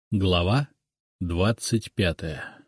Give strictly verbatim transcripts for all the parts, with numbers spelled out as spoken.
Глава двадцать пятая.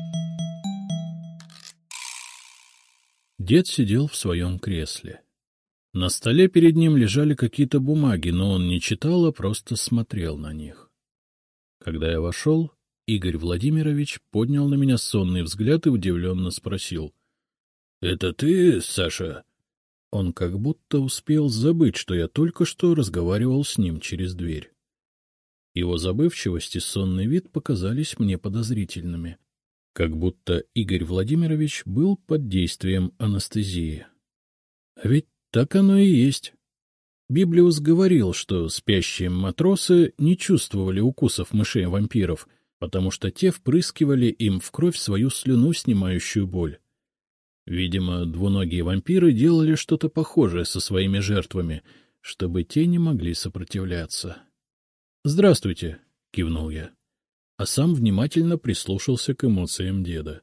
Дед сидел в своем кресле. На столе перед ним лежали какие-то бумаги, но он не читал, а просто смотрел на них. Когда я вошел, Игорь Владимирович поднял на меня сонный взгляд и удивленно спросил: — Это ты, Саша? Он как будто успел забыть, что я только что разговаривал с ним через дверь. Его забывчивость и сонный вид показались мне подозрительными, как будто Игорь Владимирович был под действием анестезии. А ведь так оно и есть. Библиус говорил, что спящие матросы не чувствовали укусов мышей-вампиров, потому что те впрыскивали им в кровь свою слюну, снимающую боль. Видимо, двуногие вампиры делали что-то похожее со своими жертвами, чтобы те не могли сопротивляться. — Здравствуйте, — кивнул я, а сам внимательно прислушался к эмоциям деда.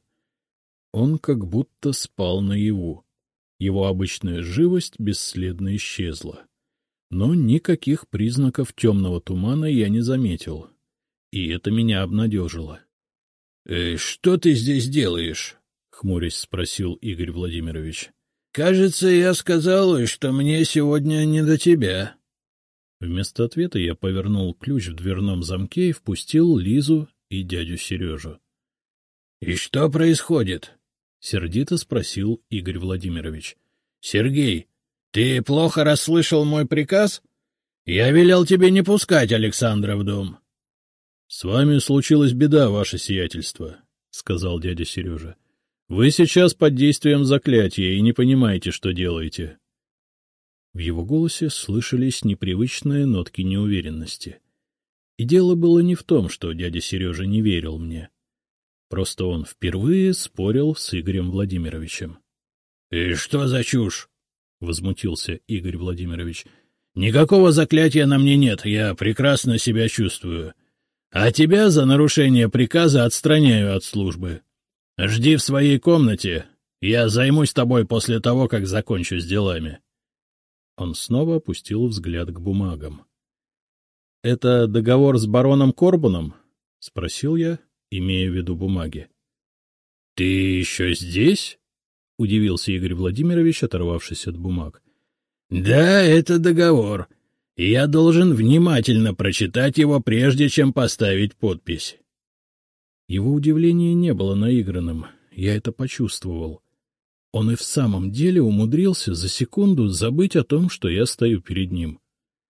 Он как будто спал наяву. Его обычная живость бесследно исчезла. Но никаких признаков темного тумана я не заметил, и это меня обнадежило. — Что ты здесь делаешь? — хмурясь спросил Игорь Владимирович. — Кажется, я сказал, что мне сегодня не до тебя. Вместо ответа я повернул ключ в дверном замке и впустил Лизу и дядю Сережу. — И что происходит? — сердито спросил Игорь Владимирович. — Сергей, ты плохо расслышал мой приказ? Я велел тебе не пускать Александра в дом. — С вами случилась беда, ваше сиятельство, — сказал дядя Сережа. — Вы сейчас под действием заклятия и не понимаете, что делаете. В его голосе слышались непривычные нотки неуверенности. И дело было не в том, что дядя Сережа не верил мне. Просто он впервые спорил с Игорем Владимировичем. — И что за чушь? — возмутился Игорь Владимирович. — Никакого заклятия на мне нет, я прекрасно себя чувствую. А тебя за нарушение приказа отстраняю от службы. Жди в своей комнате, я займусь тобой после того, как закончу с делами. Он снова опустил взгляд к бумагам. — Это договор с бароном Корбуном? — спросил я, имея в виду бумаги. — Ты еще здесь? — удивился Игорь Владимирович, оторвавшись от бумаг. — Да, это договор, и я должен внимательно прочитать его, прежде чем поставить подпись. Его удивление не было наигранным, я это почувствовал. Он и в самом деле умудрился за секунду забыть о том, что я стою перед ним.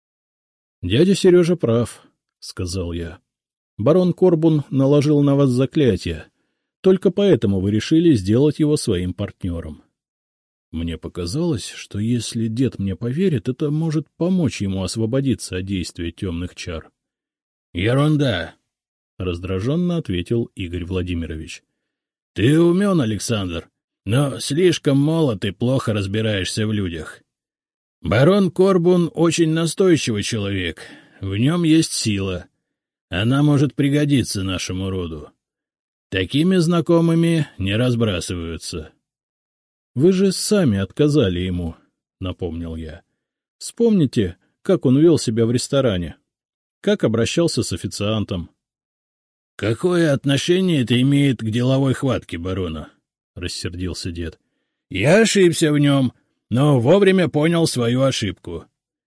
— Дядя Сережа прав, — сказал я. — Барон Корбун наложил на вас заклятие. Только поэтому вы решили сделать его своим партнером. Мне показалось, что если дед мне поверит, это может помочь ему освободиться от действия темных чар. — Ерунда! — раздраженно ответил Игорь Владимирович. — Ты умен, Александр. Но слишком молод и плохо разбираешься в людях. Барон Корбун очень настойчивый человек, в нем есть сила. Она может пригодиться нашему роду. Такими знакомыми не разбрасываются. — Вы же сами отказали ему, — напомнил я. — Вспомните, как он вел себя в ресторане, как обращался с официантом. — Какое отношение это имеет к деловой хватке барона? — рассердился дед. — Я ошибся в нем, но вовремя понял свою ошибку.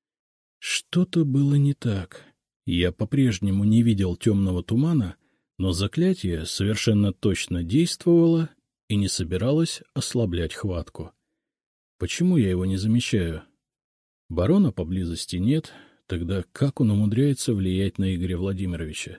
Что-то было не так. Я по-прежнему не видел темного тумана, но заклятие совершенно точно действовало и не собиралось ослаблять хватку. Почему я его не замечаю? Барона поблизости нет, тогда как он умудряется влиять на Игоря Владимировича?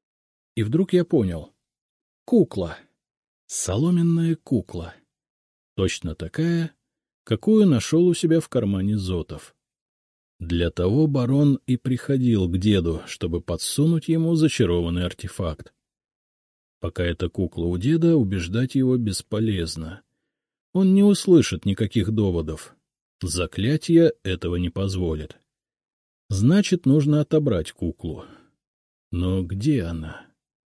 И вдруг я понял. Кукла. Соломенная кукла. Точно такая, какую нашел у себя в кармане Зотов. Для того барон и приходил к деду, чтобы подсунуть ему зачарованный артефакт. Пока эта кукла у деда, убеждать его бесполезно. Он не услышит никаких доводов. Заклятие этого не позволит. Значит, нужно отобрать куклу. Но где она?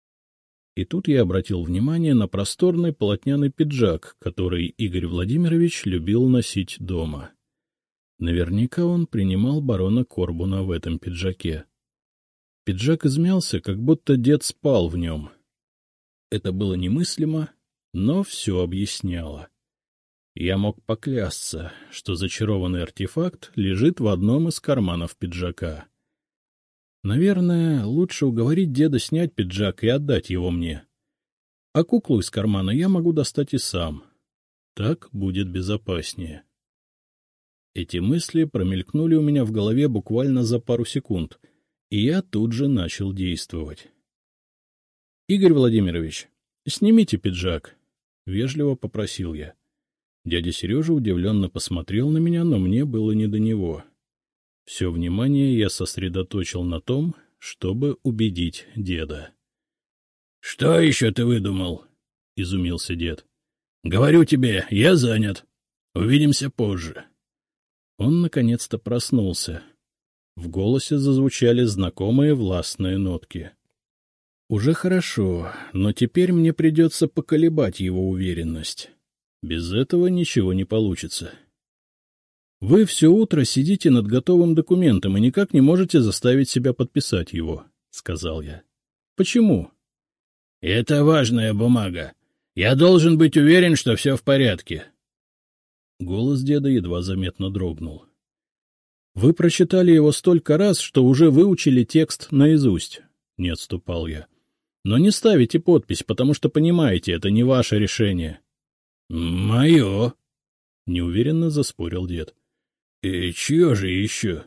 И тут я обратил внимание на просторный полотняный пиджак, который Игорь Владимирович любил носить дома. Наверняка он принимал барона Корбуна в этом пиджаке. Пиджак измялся, как будто дед спал в нем. Это было немыслимо, но все объясняло. Я мог поклясться, что зачарованный артефакт лежит в одном из карманов пиджака. Наверное, лучше уговорить деда снять пиджак и отдать его мне. А куклу из кармана я могу достать и сам. Так будет безопаснее. Эти мысли промелькнули у меня в голове буквально за пару секунд, и я тут же начал действовать. — Игорь Владимирович, снимите пиджак, — вежливо попросил я. Дядя Сережа удивленно посмотрел на меня, но мне было не до него. Все внимание я сосредоточил на том, чтобы убедить деда. — Что еще ты выдумал? — изумился дед. — Говорю тебе, я занят. Увидимся позже. Он наконец-то проснулся. В голосе зазвучали знакомые властные нотки. Уже хорошо, но теперь мне придется поколебать его уверенность. Без этого ничего не получится. Вы все утро сидите над готовым документом и никак не можете заставить себя подписать его, — сказал я. — Почему? — Это важная бумага. Я должен быть уверен, что все в порядке. Голос деда едва заметно дрогнул. — Вы прочитали его столько раз, что уже выучили текст наизусть, — не отступал я. — Но не ставите подпись, потому что понимаете, это не ваше решение. — Мое, — неуверенно заспорил дед. — И чье же еще?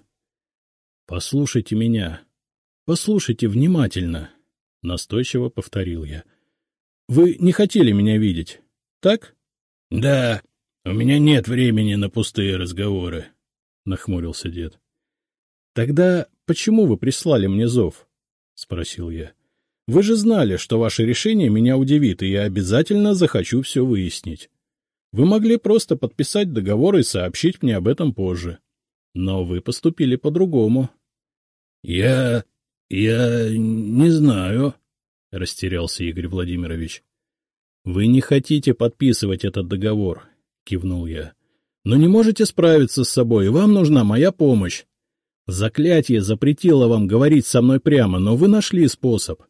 — Послушайте меня. Послушайте внимательно, — настойчиво повторил я. — Вы не хотели меня видеть, так? — Да, у меня нет времени на пустые разговоры, — нахмурился дед. — Тогда почему вы прислали мне зов? — спросил я. — Вы же знали, что ваше решение меня удивит, и я обязательно захочу все выяснить. Вы могли просто подписать договор и сообщить мне об этом позже. Но вы поступили по-другому. — Я... я... не знаю, — растерялся Игорь Владимирович. — Вы не хотите подписывать этот договор, — кивнул я. — Но не можете справиться с собой, и вам нужна моя помощь. Заклятие запретило вам говорить со мной прямо, но вы нашли способ.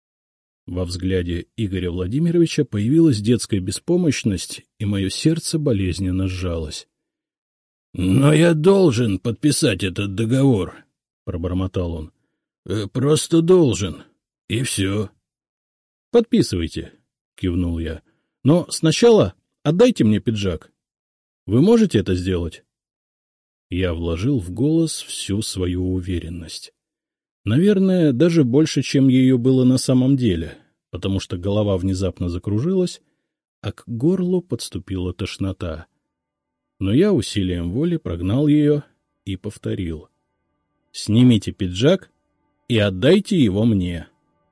Во взгляде Игоря Владимировича появилась детская беспомощность, и мое сердце болезненно сжалось. — Но я должен подписать этот договор, — пробормотал он. — Просто должен. И все. — Подписывайте, — кивнул я. — Но сначала отдайте мне пиджак. Вы можете это сделать? Я вложил в голос всю свою уверенность. Наверное, даже больше, чем ее было на самом деле, потому что голова внезапно закружилась, а к горлу подступила тошнота. Но я усилием воли прогнал ее и повторил. — Снимите пиджак и отдайте его мне.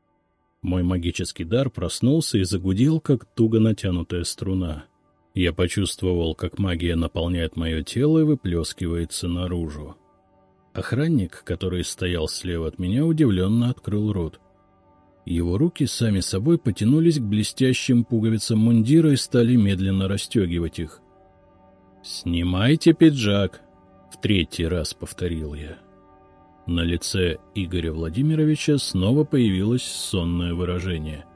Мой магический дар проснулся и загудел, как туго натянутая струна. Я почувствовал, как магия наполняет мое тело и выплескивается наружу. Охранник, который стоял слева от меня, удивленно открыл рот. Его руки сами собой потянулись к блестящим пуговицам мундира и стали медленно расстегивать их. — Снимайте пиджак! — в третий раз повторил я. На лице Игоря Владимировича снова появилось сонное выражение.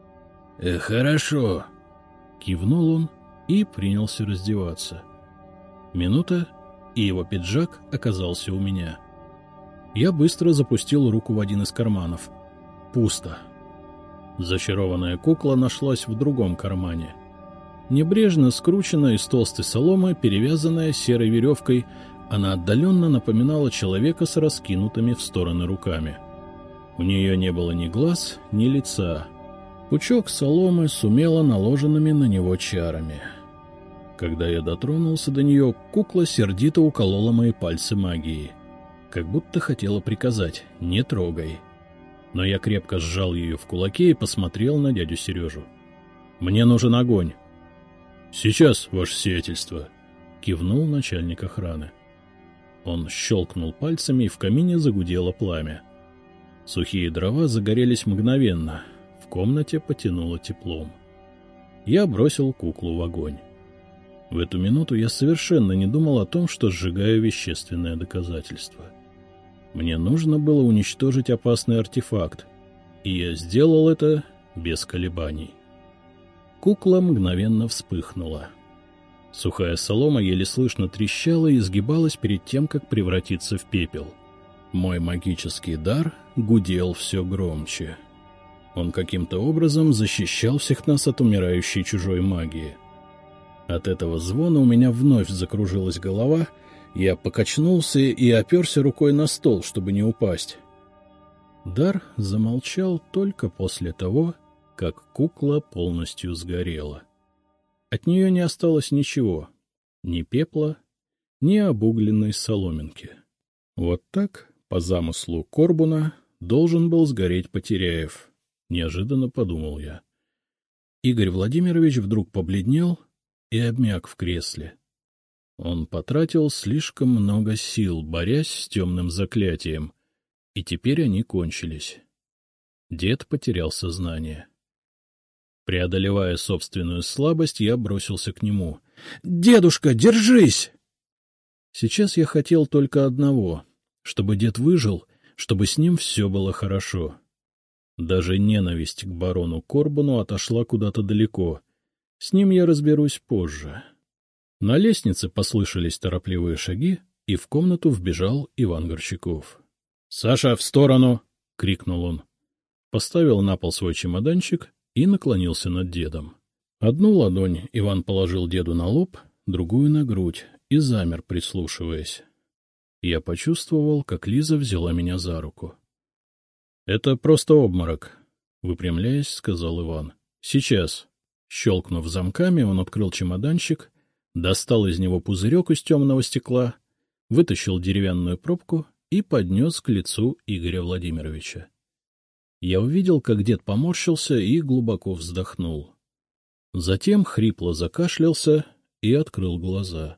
— Хорошо! — кивнул он и принялся раздеваться. Минута, и его пиджак оказался у меня. Я быстро запустил руку в один из карманов. Пусто. Зачарованная кукла нашлась в другом кармане. Небрежно скрученная из толстой соломы, перевязанная серой веревкой, она отдаленно напоминала человека с раскинутыми в стороны руками. У нее не было ни глаз, ни лица. Пучок соломы с умело наложенными на него чарами. Когда я дотронулся до нее, кукла сердито уколола мои пальцы магией, как будто хотела приказать «не трогай». Но я крепко сжал ее в кулаке и посмотрел на дядю Сережу. «Мне нужен огонь». «Сейчас, ваше сиятельство», — кивнул начальник охраны. Он щелкнул пальцами, и в камине загудело пламя. Сухие дрова загорелись мгновенно, в комнате потянуло теплом. Я бросил куклу в огонь. В эту минуту я совершенно не думал о том, что сжигаю вещественное доказательство. Мне нужно было уничтожить опасный артефакт, и я сделал это без колебаний. Кукла мгновенно вспыхнула. Сухая солома еле слышно трещала и изгибалась перед тем, как превратиться в пепел. Мой магический дар гудел все громче. Он каким-то образом защищал всех нас от умирающей чужой магии. От этого звона у меня вновь закружилась голова, я покачнулся и оперся рукой на стол, чтобы не упасть. Дар замолчал только после того, как кукла полностью сгорела. От нее не осталось ничего, ни пепла, ни обугленной соломинки. Вот так, по замыслу Корбуна, должен был сгореть Потеряев, неожиданно подумал я. Игорь Владимирович вдруг побледнел и обмяк в кресле. Он потратил слишком много сил, борясь с темным заклятием, и теперь они кончились. Дед потерял сознание. Преодолевая собственную слабость, я бросился к нему. — Дедушка, держись! Сейчас я хотел только одного — чтобы дед выжил, чтобы с ним все было хорошо. Даже ненависть к барону Корбуну отошла куда-то далеко. С ним я разберусь позже. На лестнице послышались торопливые шаги, и в комнату вбежал Иван Горчаков. — Саша, в сторону! — крикнул он. Поставил на пол свой чемоданчик и наклонился над дедом. Одну ладонь Иван положил деду на лоб, другую — на грудь, и замер, прислушиваясь. Я почувствовал, как Лиза взяла меня за руку. — Это просто обморок, — выпрямляясь, сказал Иван. — Сейчас. Щелкнув замками, он открыл чемоданчик, достал из него пузырек из темного стекла, вытащил деревянную пробку и поднес к лицу Игоря Владимировича. Я увидел, как дед поморщился и глубоко вздохнул. Затем хрипло закашлялся и открыл глаза.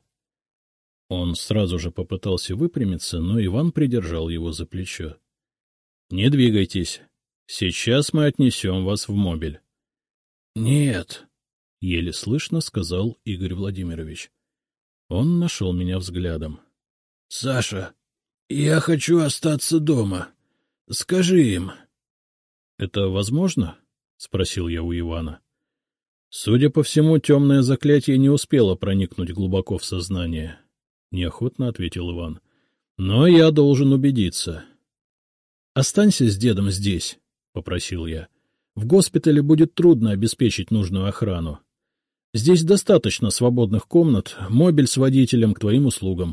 Он сразу же попытался выпрямиться, но Иван придержал его за плечо. — Не двигайтесь. Сейчас мы отнесем вас в мобиль. — Нет, — еле слышно сказал Игорь Владимирович. Он нашел меня взглядом. — Саша, я хочу остаться дома. Скажи им. — Это возможно? — спросил я у Ивана. Судя по всему, темное заклятие не успело проникнуть глубоко в сознание. — неохотно ответил Иван. — Но я должен убедиться. — Останься с дедом здесь, — попросил я. — В госпитале будет трудно обеспечить нужную охрану. Здесь достаточно свободных комнат, мобиль с водителем к твоим услугам.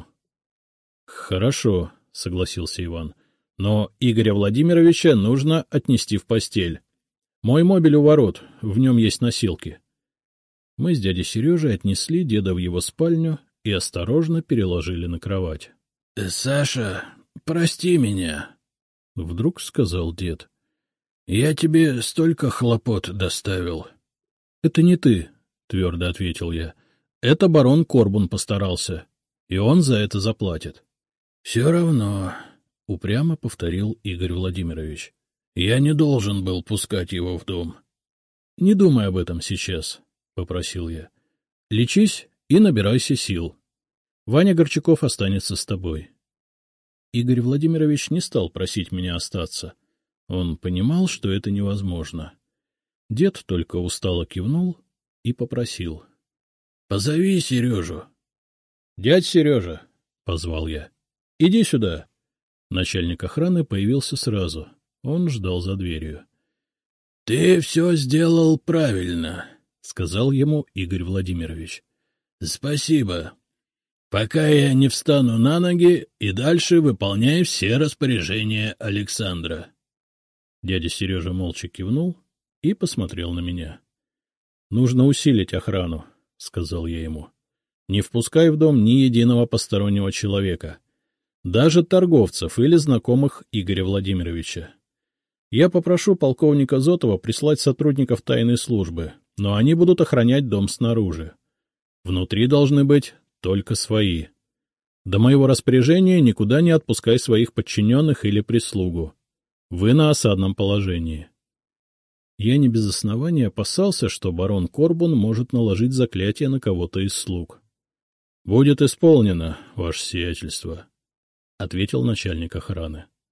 — Хорошо, — согласился Иван. — Но Игоря Владимировича нужно отнести в постель. Мой мобиль у ворот, в нем есть носилки. Мы с дядей Сережей отнесли деда в его спальню и осторожно переложили на кровать. — Саша, прости меня, — вдруг сказал дед. — Я тебе столько хлопот доставил. — Это не ты, — твердо ответил я. — Это барон Корбун постарался, и он за это заплатит. — Все равно, — упрямо повторил Игорь Владимирович. — Я не должен был пускать его в дом. — Не думай об этом сейчас, — попросил я. — Лечись и набирайся сил. Ваня Горчаков останется с тобой. Игорь Владимирович не стал просить меня остаться. Он понимал, что это невозможно. Дед только устало кивнул и попросил. — Позови Сережу. — Дядь Сережа, — позвал я, — иди сюда. Начальник охраны появился сразу. Он ждал за дверью. — Ты все сделал правильно, — сказал ему Игорь Владимирович. — Спасибо. Пока я не встану на ноги, и дальше выполняй все распоряжения Александра. Дядя Сережа молча кивнул и посмотрел на меня. — Нужно усилить охрану, — сказал я ему. — Не впускай в дом ни единого постороннего человека, даже торговцев или знакомых Игоря Владимировича. Я попрошу полковника Зотова прислать сотрудников тайной службы, но они будут охранять дом снаружи. Внутри должны быть только свои. До моего распоряжения никуда не отпускай своих подчиненных или прислугу. Вы на осадном положении. Я не без основания опасался, что барон Корбун может наложить заклятие на кого-то из слуг. — Будет исполнено, ваше сиятельство, — ответил начальник охраны.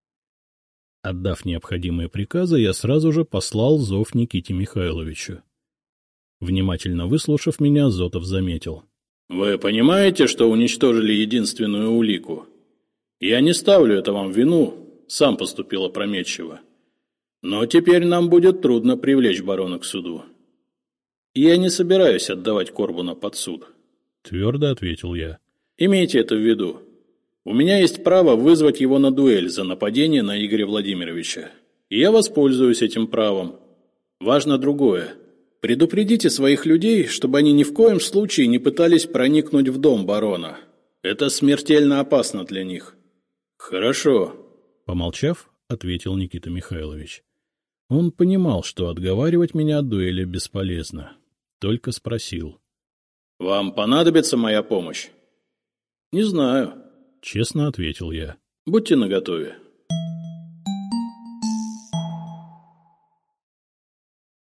Отдав необходимые приказы, я сразу же послал зов Никите Михайловичу. Внимательно выслушав меня, Зотов заметил. — Вы понимаете, что уничтожили единственную улику? Я не ставлю это вам в вину, сам поступил опрометчиво. Но теперь нам будет трудно привлечь барона к суду. Я не собираюсь отдавать Корбуна под суд. — твердо ответил я. — Имейте это в виду. У меня есть право вызвать его на дуэль за нападение на Игоря Владимировича. И я воспользуюсь этим правом. Важно другое. Предупредите своих людей, чтобы они ни в коем случае не пытались проникнуть в дом барона. Это смертельно опасно для них. — Хорошо. Помолчав, ответил Никита Михайлович. Он понимал, что отговаривать меня от дуэли бесполезно. Только спросил. — Вам понадобится моя помощь? — Не знаю. — честно ответил я. — Будьте наготове.